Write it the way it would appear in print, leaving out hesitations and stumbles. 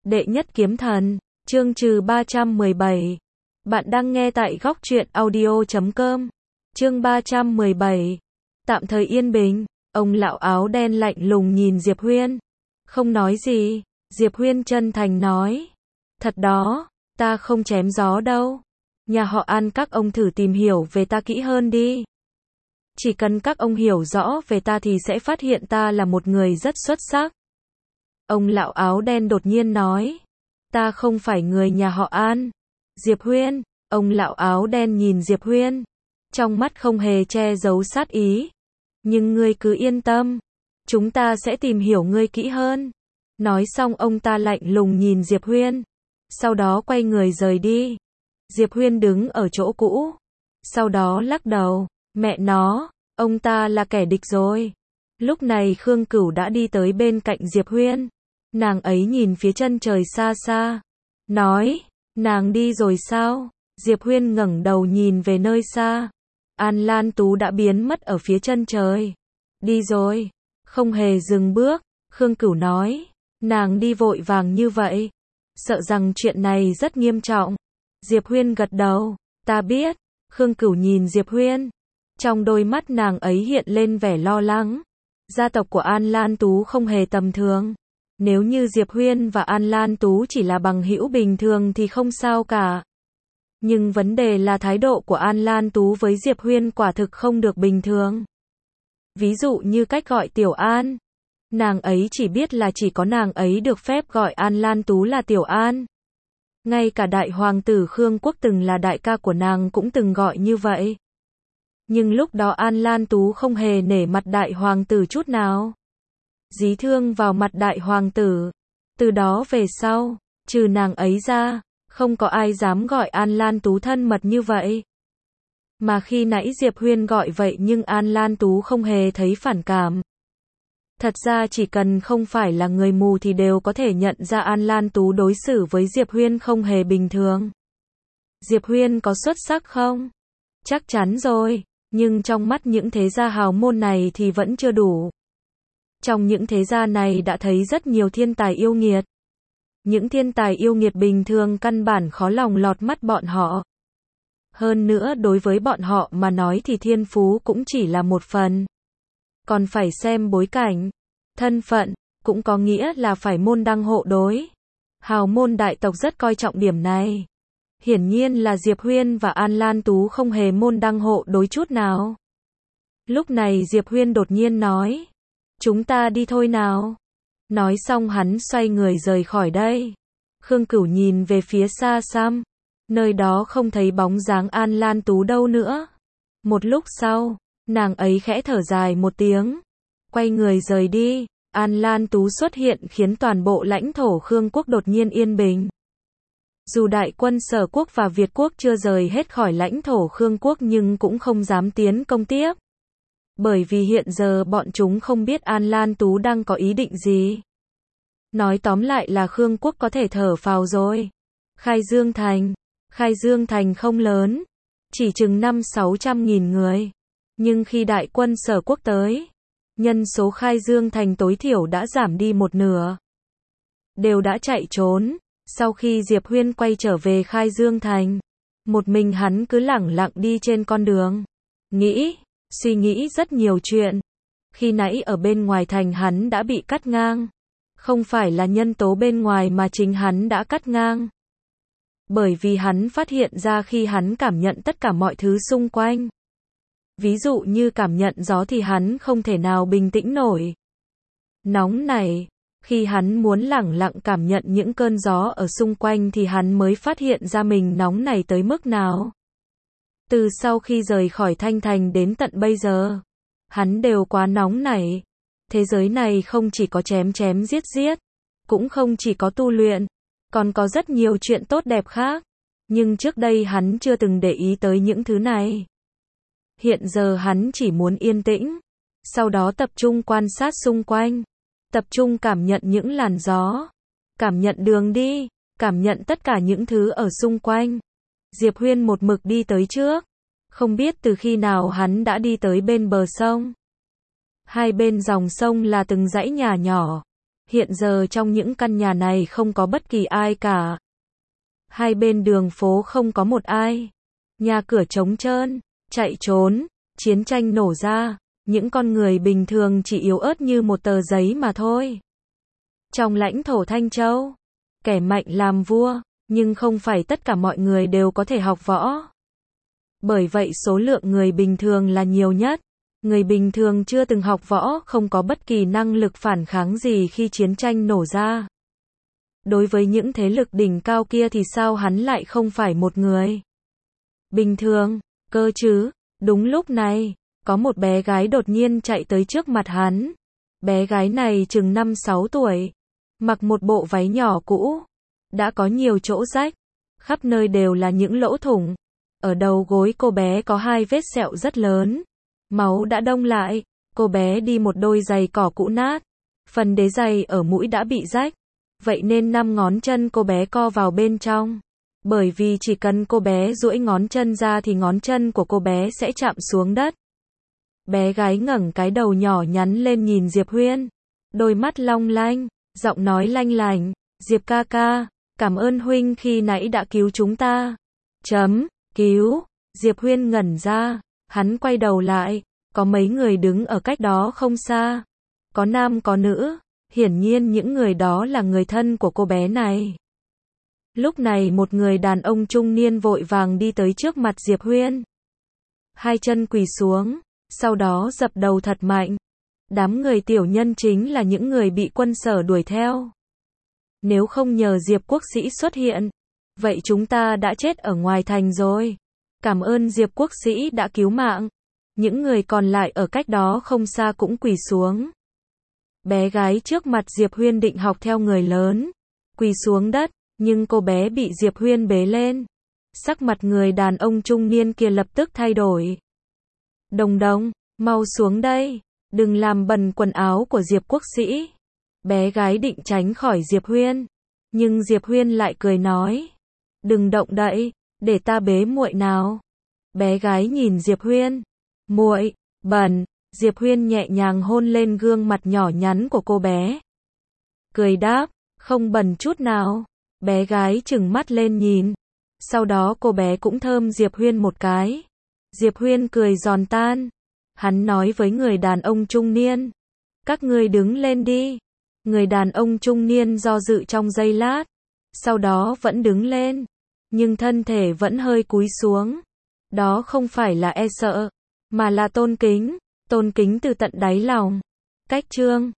Đệ nhất kiếm thần, chương trừ 317. Bạn đang nghe tại góc truyện audio.com. Chương 317. Tạm thời yên bình, ông lão áo đen lạnh lùng nhìn Diệp Huyên. Không nói gì, Diệp Huyên chân thành nói. Thật đó, ta không chém gió đâu. Nhà họ An các ông thử tìm hiểu về ta kỹ hơn đi. Chỉ cần các ông hiểu rõ về ta thì sẽ phát hiện ta là một người rất xuất sắc. Ông lão áo đen đột nhiên nói. Ta không phải người nhà họ An. Diệp Huyên, ông lão áo đen nhìn Diệp Huyên. Trong mắt không hề che giấu sát ý. Nhưng ngươi cứ yên tâm. Chúng ta sẽ tìm hiểu ngươi kỹ hơn. Nói xong ông ta lạnh lùng nhìn Diệp Huyên. Sau đó quay người rời đi. Diệp Huyên đứng ở chỗ cũ. Sau đó lắc đầu. Mẹ nó, ông ta là kẻ địch rồi. Lúc này Khương Cửu đã đi tới bên cạnh Diệp Huyên. Nàng ấy nhìn phía chân trời xa xa. Nói, nàng đi rồi sao? Diệp Huyên ngẩng đầu nhìn về nơi xa. An Lan Tú đã biến mất ở phía chân trời. Đi rồi. Không hề dừng bước. Khương Cửu nói. Nàng đi vội vàng như vậy. Sợ rằng chuyện này rất nghiêm trọng. Diệp Huyên gật đầu. Ta biết. Khương Cửu nhìn Diệp Huyên. Trong đôi mắt nàng ấy hiện lên vẻ lo lắng. Gia tộc của An Lan Tú không hề tầm thường. Nếu như Diệp Huyên và An Lan Tú chỉ là bằng hữu bình thường thì không sao cả. Nhưng vấn đề là thái độ của An Lan Tú với Diệp Huyên quả thực không được bình thường. Ví dụ như cách gọi Tiểu An. Nàng ấy chỉ biết là chỉ có nàng ấy được phép gọi An Lan Tú là Tiểu An. Ngay cả đại hoàng tử Khương Quốc từng là đại ca của nàng cũng từng gọi như vậy. Nhưng lúc đó An Lan Tú không hề nể mặt đại hoàng tử chút nào. Dí thương vào mặt đại hoàng tử. Từ đó về sau, trừ nàng ấy ra, không có ai dám gọi An Lan Tú thân mật như vậy. Mà khi nãy Diệp Huyên gọi vậy nhưng An Lan Tú không hề thấy phản cảm. Thật ra chỉ cần không phải là người mù thì đều có thể nhận ra An Lan Tú đối xử với Diệp Huyên không hề bình thường. Diệp Huyên có xuất sắc không? Chắc chắn rồi, nhưng trong mắt những thế gia hào môn này thì vẫn chưa đủ. Trong những thế gia này đã thấy rất nhiều thiên tài yêu nghiệt. Những thiên tài yêu nghiệt bình thường căn bản khó lòng lọt mắt bọn họ. Hơn nữa đối với bọn họ mà nói thì thiên phú cũng chỉ là một phần. Còn phải xem bối cảnh, thân phận, cũng có nghĩa là phải môn đăng hộ đối. Hào môn đại tộc rất coi trọng điểm này. Hiển nhiên là Diệp Huyên và An Lan Tú không hề môn đăng hộ đối chút nào. Lúc này Diệp Huyên đột nhiên nói. Chúng ta đi thôi nào. Nói xong hắn xoay người rời khỏi đây. Khương Cửu nhìn về phía xa xăm. Nơi đó không thấy bóng dáng An Lan Tú đâu nữa. Một lúc sau, nàng ấy khẽ thở dài một tiếng. Quay người rời đi. An Lan Tú xuất hiện khiến toàn bộ lãnh thổ Khương Quốc đột nhiên yên bình. Dù đại quân Sở Quốc và Việt Quốc chưa rời hết khỏi lãnh thổ Khương Quốc nhưng cũng không dám tiến công tiếp. Bởi vì hiện giờ bọn chúng không biết An Lan Tú đang có ý định gì. Nói tóm lại là Khương Quốc có thể thở phào rồi. Khai Dương Thành không lớn. Chỉ chừng 500-600 nghìn người. Nhưng khi đại quân Sở Quốc tới, nhân số Khai Dương Thành tối thiểu đã giảm đi một nửa. Đều đã chạy trốn. Sau khi Diệp Huyên quay trở về Khai Dương Thành, một mình hắn cứ lẳng lặng đi trên con đường. Suy nghĩ rất nhiều chuyện. Khi nãy ở bên ngoài thành hắn đã bị cắt ngang. Không phải là nhân tố bên ngoài mà chính hắn đã cắt ngang. Bởi vì hắn phát hiện ra khi hắn cảm nhận tất cả mọi thứ xung quanh. Ví dụ như cảm nhận gió thì hắn không thể nào bình tĩnh nổi. Nóng này. Khi hắn muốn lẳng lặng cảm nhận những cơn gió ở xung quanh thì hắn mới phát hiện ra mình nóng này tới mức nào. Từ sau khi rời khỏi Thanh Thành đến tận bây giờ, hắn đều quá nóng nảy. Thế giới này không chỉ có chém chém giết giết, cũng không chỉ có tu luyện, còn có rất nhiều chuyện tốt đẹp khác. Nhưng trước đây hắn chưa từng để ý tới những thứ này. Hiện giờ hắn chỉ muốn yên tĩnh, sau đó tập trung quan sát xung quanh. Tập trung cảm nhận những làn gió, cảm nhận đường đi, cảm nhận tất cả những thứ ở xung quanh. Diệp Huyên một mực đi tới trước. Không biết từ khi nào hắn đã đi tới bên bờ sông. Hai bên dòng sông là từng dãy nhà nhỏ. Hiện giờ trong những căn nhà này không có bất kỳ ai cả. Hai bên đường phố không có một ai. Nhà cửa trống trơn, chạy trốn, chiến tranh nổ ra, những con người bình thường chỉ yếu ớt như một tờ giấy mà thôi. Trong lãnh thổ Thanh Châu, kẻ mạnh làm vua, nhưng không phải tất cả mọi người đều có thể học võ. Bởi vậy số lượng người bình thường là nhiều nhất. Người bình thường chưa từng học võ không có bất kỳ năng lực phản kháng gì khi chiến tranh nổ ra. Đối với những thế lực đỉnh cao kia thì sao hắn lại không phải một người bình thường, cơ chứ? Đúng lúc này, có một bé gái đột nhiên chạy tới trước mặt hắn. Bé gái này chừng 5-6 tuổi, mặc một bộ váy nhỏ cũ, đã có nhiều chỗ rách, khắp nơi đều là những lỗ thủng. Ở đầu gối cô bé có 2 vết sẹo rất lớn, máu đã đông lại, cô bé đi một đôi giày cỏ cũ nát, phần đế giày ở mũi đã bị rách, vậy nên 5 ngón chân cô bé co vào bên trong. Bởi vì chỉ cần cô bé duỗi ngón chân ra thì ngón chân của cô bé sẽ chạm xuống đất. Bé gái ngẩng cái đầu nhỏ nhắn lên nhìn Diệp Huyên, đôi mắt long lanh, giọng nói lanh lành, "Diệp ca ca, cảm ơn huynh khi nãy đã cứu chúng ta." Cứu? Diệp Huyên ngẩn ra, hắn quay đầu lại, có mấy người đứng ở cách đó không xa. Có nam có nữ, hiển nhiên những người đó là người thân của cô bé này. Lúc này một người đàn ông trung niên vội vàng đi tới trước mặt Diệp Huyên. Hai chân quỳ xuống, sau đó dập đầu thật mạnh. Đám người tiểu nhân chính là những người bị quân Sở đuổi theo. Nếu không nhờ Diệp quốc sĩ xuất hiện, vậy chúng ta đã chết ở ngoài thành rồi. Cảm ơn Diệp quốc sĩ đã cứu mạng. Những người còn lại ở cách đó không xa cũng quỳ xuống. Bé gái trước mặt Diệp Huyên định học theo người lớn, quỳ xuống đất, nhưng cô bé bị Diệp Huyên bế lên. Sắc mặt người đàn ông trung niên kia lập tức thay đổi. Đồng đồng, mau xuống đây, đừng làm bẩn quần áo của Diệp quốc sĩ. Bé gái định tránh khỏi Diệp Huyên, nhưng Diệp Huyên lại cười nói, đừng động đậy, để ta bế muội nào. Bé gái nhìn Diệp Huyên, muội, bẩn. Diệp Huyên nhẹ nhàng hôn lên gương mặt nhỏ nhắn của cô bé. Cười đáp, không bẩn chút nào. Bé gái trừng mắt lên nhìn. Sau đó cô bé cũng thơm Diệp Huyên một cái. Diệp Huyên cười giòn tan. Hắn nói với người đàn ông trung niên, các ngươi đứng lên đi. Người đàn ông trung niên do dự trong giây lát, sau đó vẫn đứng lên, nhưng thân thể vẫn hơi cúi xuống. Đó không phải là e sợ, mà là tôn kính từ tận đáy lòng. Cách chương